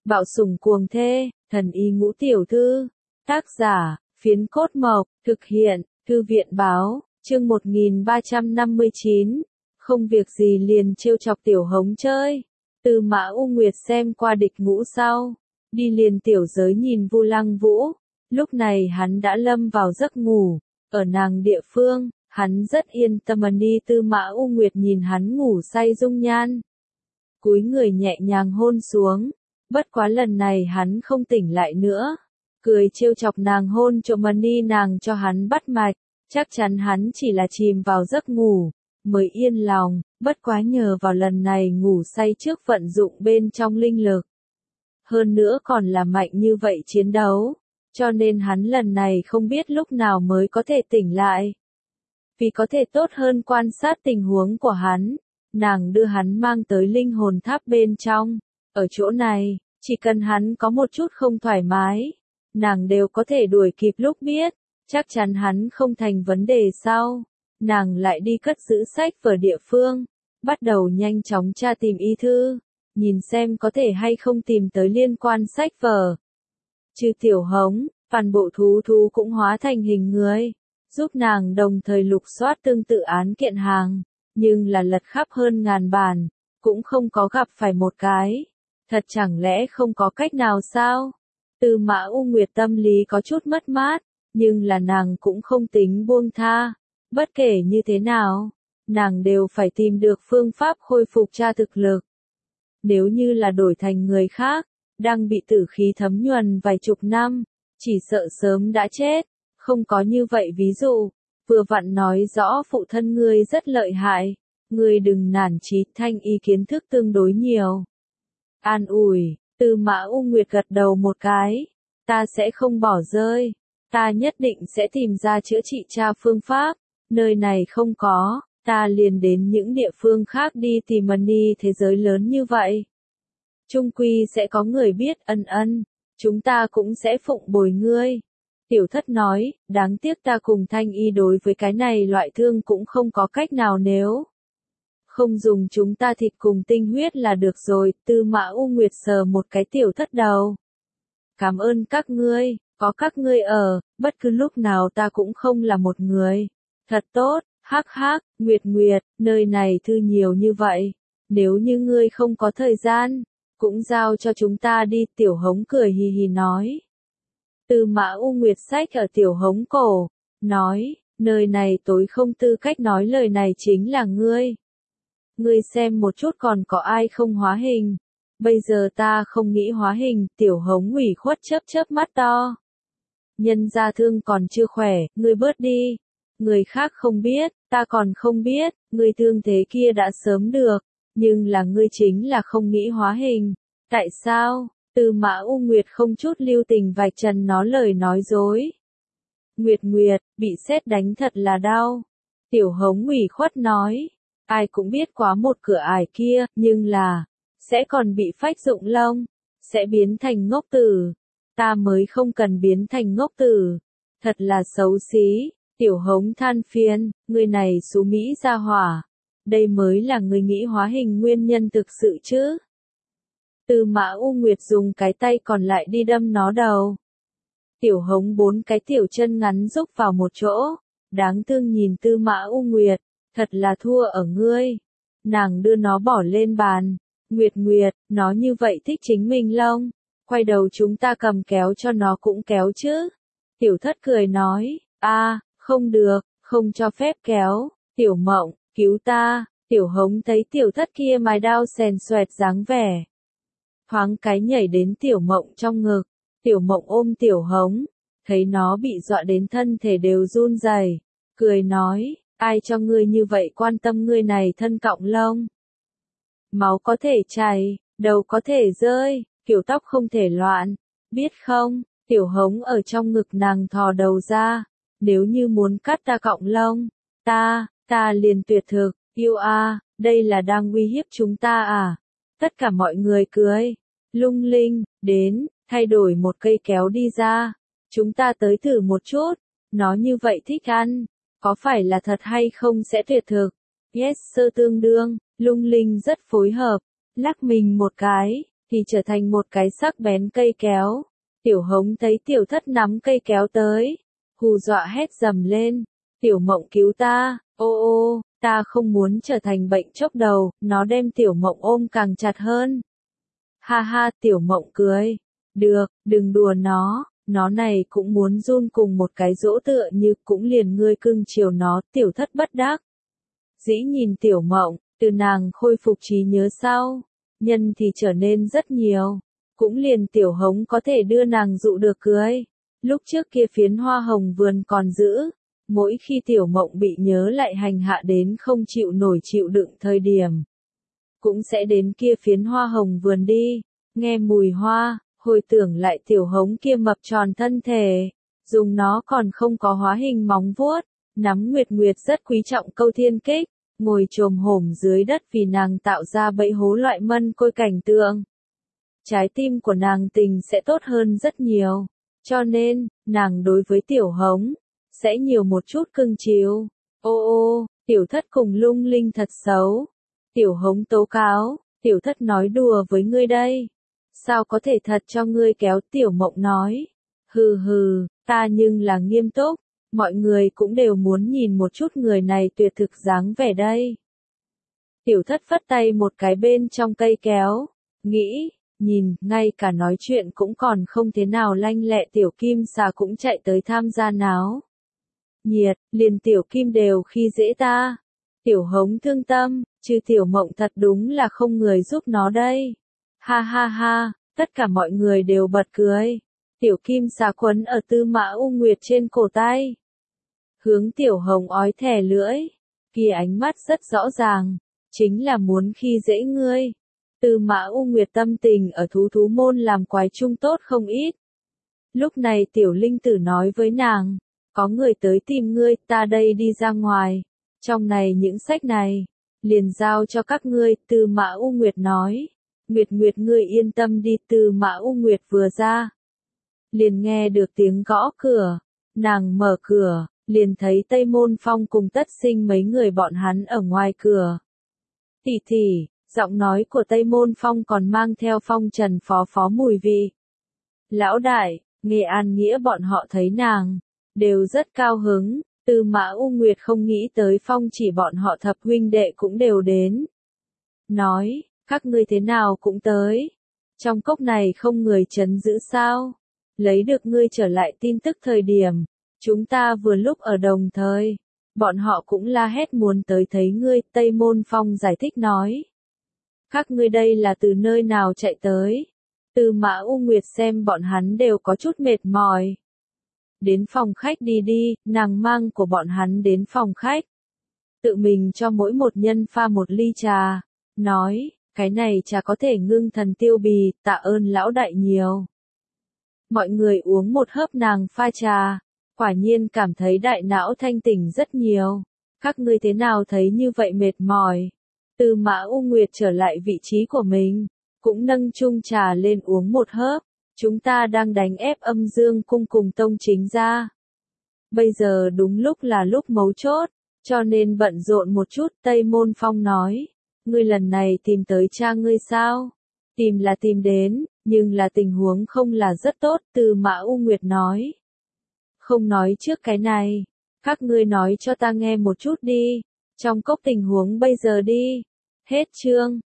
Bạo sủng cuồng thê, thần y ngũ tiểu thư. Tác giả, Phiến Cốt Mộc, thực hiện, Thư viện báo, chương 1359. Không việc gì liền trêu chọc Tiểu Hống chơi. Tư Mã U Nguyệt xem qua địch ngũ sau, đi liền tiểu giới nhìn Vu Lăng Vũ. Lúc này hắn đã lâm vào giấc ngủ, ở nàng địa phương, hắn rất yên tâm. Đi Tư Mã U Nguyệt nhìn hắn ngủ say dung nhan, cúi người nhẹ nhàng hôn xuống. Bất quá lần này hắn không tỉnh lại nữa, cười trêu chọc nàng hôn trộm đi nàng cho hắn bắt mạch, chắc chắn hắn chỉ là chìm vào giấc ngủ, mới yên lòng. Bất quá nhờ vào lần này ngủ say trước vận dụng bên trong linh lực, hơn nữa còn là mạnh như vậy chiến đấu, cho nên hắn lần này không biết lúc nào mới có thể tỉnh lại. Vì có thể tốt hơn quan sát tình huống của hắn, nàng đưa hắn mang tới linh hồn tháp bên trong. Ở chỗ này, chỉ cần hắn có một chút không thoải mái, nàng đều có thể đuổi kịp lúc biết, chắc chắn hắn không thành vấn đề sau. Nàng lại đi cất giữ sách vở địa phương, bắt đầu nhanh chóng tra tìm y thư, nhìn xem có thể hay không tìm tới liên quan sách vở. Trừ Tiểu Hống, toàn bộ thú cũng hóa thành hình người, giúp nàng đồng thời lục soát tương tự án kiện hàng, nhưng là lật khắp hơn ngàn bản, cũng không có gặp phải một cái. Thật chẳng lẽ không có cách nào sao? Tư Mã U Nguyệt tâm lý có chút mất mát, nhưng là nàng cũng không tính buông tha. Bất kể như thế nào, nàng đều phải tìm được phương pháp khôi phục tra thực lực. Nếu như là đổi thành người khác, đang bị tử khí thấm nhuần vài chục năm, chỉ sợ sớm đã chết. Không có như vậy ví dụ, vừa vặn nói rõ phụ thân ngươi rất lợi hại, ngươi đừng nản chí, thanh y kiến thức tương đối nhiều. An ủi, Tư Mã U Nguyệt gật đầu một cái, ta sẽ không bỏ rơi, ta nhất định sẽ tìm ra chữa trị tra phương pháp, nơi này không có, ta liền đến những địa phương khác đi tìm. Đi thế giới lớn như vậy, chung quy sẽ có người biết. Chúng ta cũng sẽ phụng bồi ngươi. Tiểu Thất nói, đáng tiếc ta cùng Thanh y đối với cái này loại thương cũng không có cách nào, nếu không dùng chúng ta thịt cùng tinh huyết là được rồi. Tư Mã U Nguyệt sờ một cái Tiểu Thất đầu. Cảm ơn các ngươi, có các ngươi ở, bất cứ lúc nào ta cũng không là một người. Thật tốt, hắc hắc, Nguyệt, nơi này thư nhiều như vậy, nếu như ngươi không có thời gian, cũng giao cho chúng ta đi. Tiểu Hống cười hì hì nói. Tư Mã U Nguyệt xách ở Tiểu Hống cổ, nói, nơi này tối không tư cách nói lời này chính là ngươi. Ngươi xem một chút còn có ai không hóa hình. Bây giờ ta không nghĩ hóa hình. Tiểu Hống ủy khuất chớp mắt to. Nhân gia thương còn chưa khỏe, ngươi bớt đi. Người khác không biết, ta còn không biết, ngươi thương thế kia đã sớm được, nhưng là ngươi chính là không nghĩ hóa hình. Tại sao? Tư Mã U Nguyệt không chút lưu tình vạch trần nó lời nói dối. Nguyệt, bị sét đánh thật là đau. Tiểu Hống ủy khuất nói, ai cũng biết quá một cửa ải kia, nhưng là, sẽ còn bị phách rụng lông, sẽ biến thành ngốc tử. Ta mới không cần biến thành ngốc tử. Thật là xấu xí. Tiểu Hống than phiền, người này xú Mỹ gia hỏa. Đây mới là người nghĩ hóa hình nguyên nhân thực sự chứ. Tư Mã U Nguyệt dùng cái tay còn lại đi đâm nó đầu. Tiểu Hống bốn cái tiểu chân ngắn rúc vào một chỗ. Đáng thương nhìn Tư Mã U Nguyệt, thật là thua ở ngươi. Nàng đưa nó bỏ lên bàn. Nguyệt, nó như vậy thích chính mình lông. Quay đầu chúng ta cầm kéo cho nó cũng kéo chứ. Tiểu Thất cười nói, không được, không cho phép kéo. Tiểu Mộng, cứu ta. Tiểu Hống thấy Tiểu Thất kia mài đao xèn xoẹt dáng vẻ, thoáng cái nhảy đến Tiểu Mộng trong ngực. Tiểu Mộng ôm Tiểu Hống, thấy nó bị dọa đến thân thể đều run rẩy, cười nói, ai cho ngươi như vậy quan tâm ngươi này thân cọng lông. Máu có thể chảy, đầu có thể rơi, kiểu tóc không thể loạn, biết không? Tiểu Hống ở trong ngực nàng thò đầu ra, nếu như muốn cắt ta cọng lông, ta liền tuyệt thực, yêu đây là đang uy hiếp chúng ta à? Tất cả mọi người cười. Lung Linh, đến, thay đổi một cây kéo đi ra. Chúng ta tới thử một chút. Nó như vậy thích ăn. Có phải là thật hay không sẽ tuyệt thực? Yes sir, tương đương. Lung Linh rất phối hợp. Lắc mình một cái. thì trở thành một cái sắc bén cây kéo. Tiểu Hống thấy Tiểu Thất nắm cây kéo tới, hù dọa hét dầm lên, Tiểu Mộng cứu ta, ô ô, ta không muốn trở thành bệnh chốc đầu, nó đem Tiểu Mộng ôm càng chặt hơn. Ha ha, Tiểu Mộng cười, được, đừng đùa nó này cũng muốn run cùng một cái dỗ tựa như cũng liền ngươi cưng chiều nó, Tiểu Thất bất đắc. Dĩ nhìn Tiểu Mộng, từ nàng khôi phục trí nhớ sau, nhân thì trở nên rất nhiều, cũng liền Tiểu Hống có thể đưa nàng dụ được cưới. Lúc trước kia phiến hoa hồng vườn còn giữ, mỗi khi Tiểu Mộng bị nhớ lại hành hạ đến không chịu nổi chịu đựng thời điểm, cũng sẽ đến kia phiến hoa hồng vườn đi, nghe mùi hoa, hồi tưởng lại Tiểu Hống kia mập tròn thân thể, dùng nó còn không có hóa hình móng vuốt, nắm Nguyệt Nguyệt rất quý trọng câu thiên kích, ngồi chồm hổm dưới đất vì nàng tạo ra bẫy hố loại mân côi cảnh tượng. Trái tim của nàng tình sẽ tốt hơn rất nhiều, cho nên, nàng đối với Tiểu Hống, sẽ nhiều một chút cưng chiều. Ô ô, Tiểu Thất cùng Lung Linh thật xấu. Tiểu Hống tố cáo, Tiểu Thất nói đùa với ngươi đây. Sao có thể thật cho ngươi kéo, Tiểu Mộng nói. Hừ hừ, ta nhưng là nghiêm túc, mọi người cũng đều muốn nhìn một chút người này tuyệt thực dáng vẻ đây. Tiểu Thất phất tay một cái bên trong cây kéo, nghĩ, nhìn, ngay cả nói chuyện cũng còn không thế nào lanh lẹ, Tiểu Kim Xà cũng chạy tới tham gia náo nhiệt, liền Tiểu Kim đều khi dễ ta. Tiểu Hống thương tâm, chứ Tiểu Mộng thật đúng là không người giúp nó đây. Ha ha ha, tất cả mọi người đều bật cười. Tiểu Kim Xà quấn ở Tư Mã U Nguyệt trên cổ tay, hướng Tiểu Hống ói thè lưỡi, kia ánh mắt rất rõ ràng, chính là muốn khi dễ ngươi. Tư Mã U Nguyệt tâm tình ở thú môn làm quái chung tốt không ít. Lúc này Tiểu Linh Tử nói với nàng, có người tới tìm ngươi, ta đây đi ra ngoài. Trong này những sách này, liền giao cho các ngươi, Tư Mã U Nguyệt nói. Nguyệt Nguyệt ngươi yên tâm đi, Tư Mã U Nguyệt vừa ra, liền nghe được tiếng gõ cửa, nàng mở cửa, liền thấy Tây Môn Phong cùng Tất Sinh mấy người bọn hắn ở ngoài cửa. Tỷ tỷ, giọng nói của Tây Môn Phong còn mang theo phong trần phó mùi vị. Lão đại, Nghệ An Nghĩa bọn họ thấy nàng, đều rất cao hứng, Tư Mã U Nguyệt không nghĩ tới Phong chỉ bọn họ thập huynh đệ cũng đều đến. Nói, các ngươi thế nào cũng tới. Trong cốc này không người trấn giữ sao? Lấy được ngươi trở lại tin tức thời điểm, chúng ta vừa lúc ở đồng thời. Bọn họ cũng la hét muốn tới thấy ngươi, Tây Môn Phong giải thích nói. Các ngươi đây là từ nơi nào chạy tới? Tư Mã U Nguyệt xem bọn hắn đều có chút mệt mỏi. Đến phòng khách đi đi, nàng mang của bọn hắn đến phòng khách. Tự mình cho mỗi một nhân pha một ly trà, nói, cái này trà có thể ngưng thần tiêu bì, tạ ơn lão đại nhiều. Mọi người uống một hớp nàng pha trà, quả nhiên cảm thấy đại não thanh tỉnh rất nhiều. Các ngươi thế nào thấy như vậy mệt mỏi? Tư Mã U Nguyệt trở lại vị trí của mình, cũng nâng chung trà lên uống một hớp. Chúng ta đang đánh ép Âm Dương cung cùng Tông Chính gia. Bây giờ đúng lúc là lúc mấu chốt, cho nên bận rộn một chút. Tây Môn Phong nói, ngươi lần này tìm tới cha ngươi sao? Tìm là tìm đến, nhưng là tình huống không là rất tốt. Tư Mã U Nguyệt nói, không nói trước cái này, các ngươi nói cho ta nghe một chút đi, trong cốc tình huống bây giờ đi. Hết chương.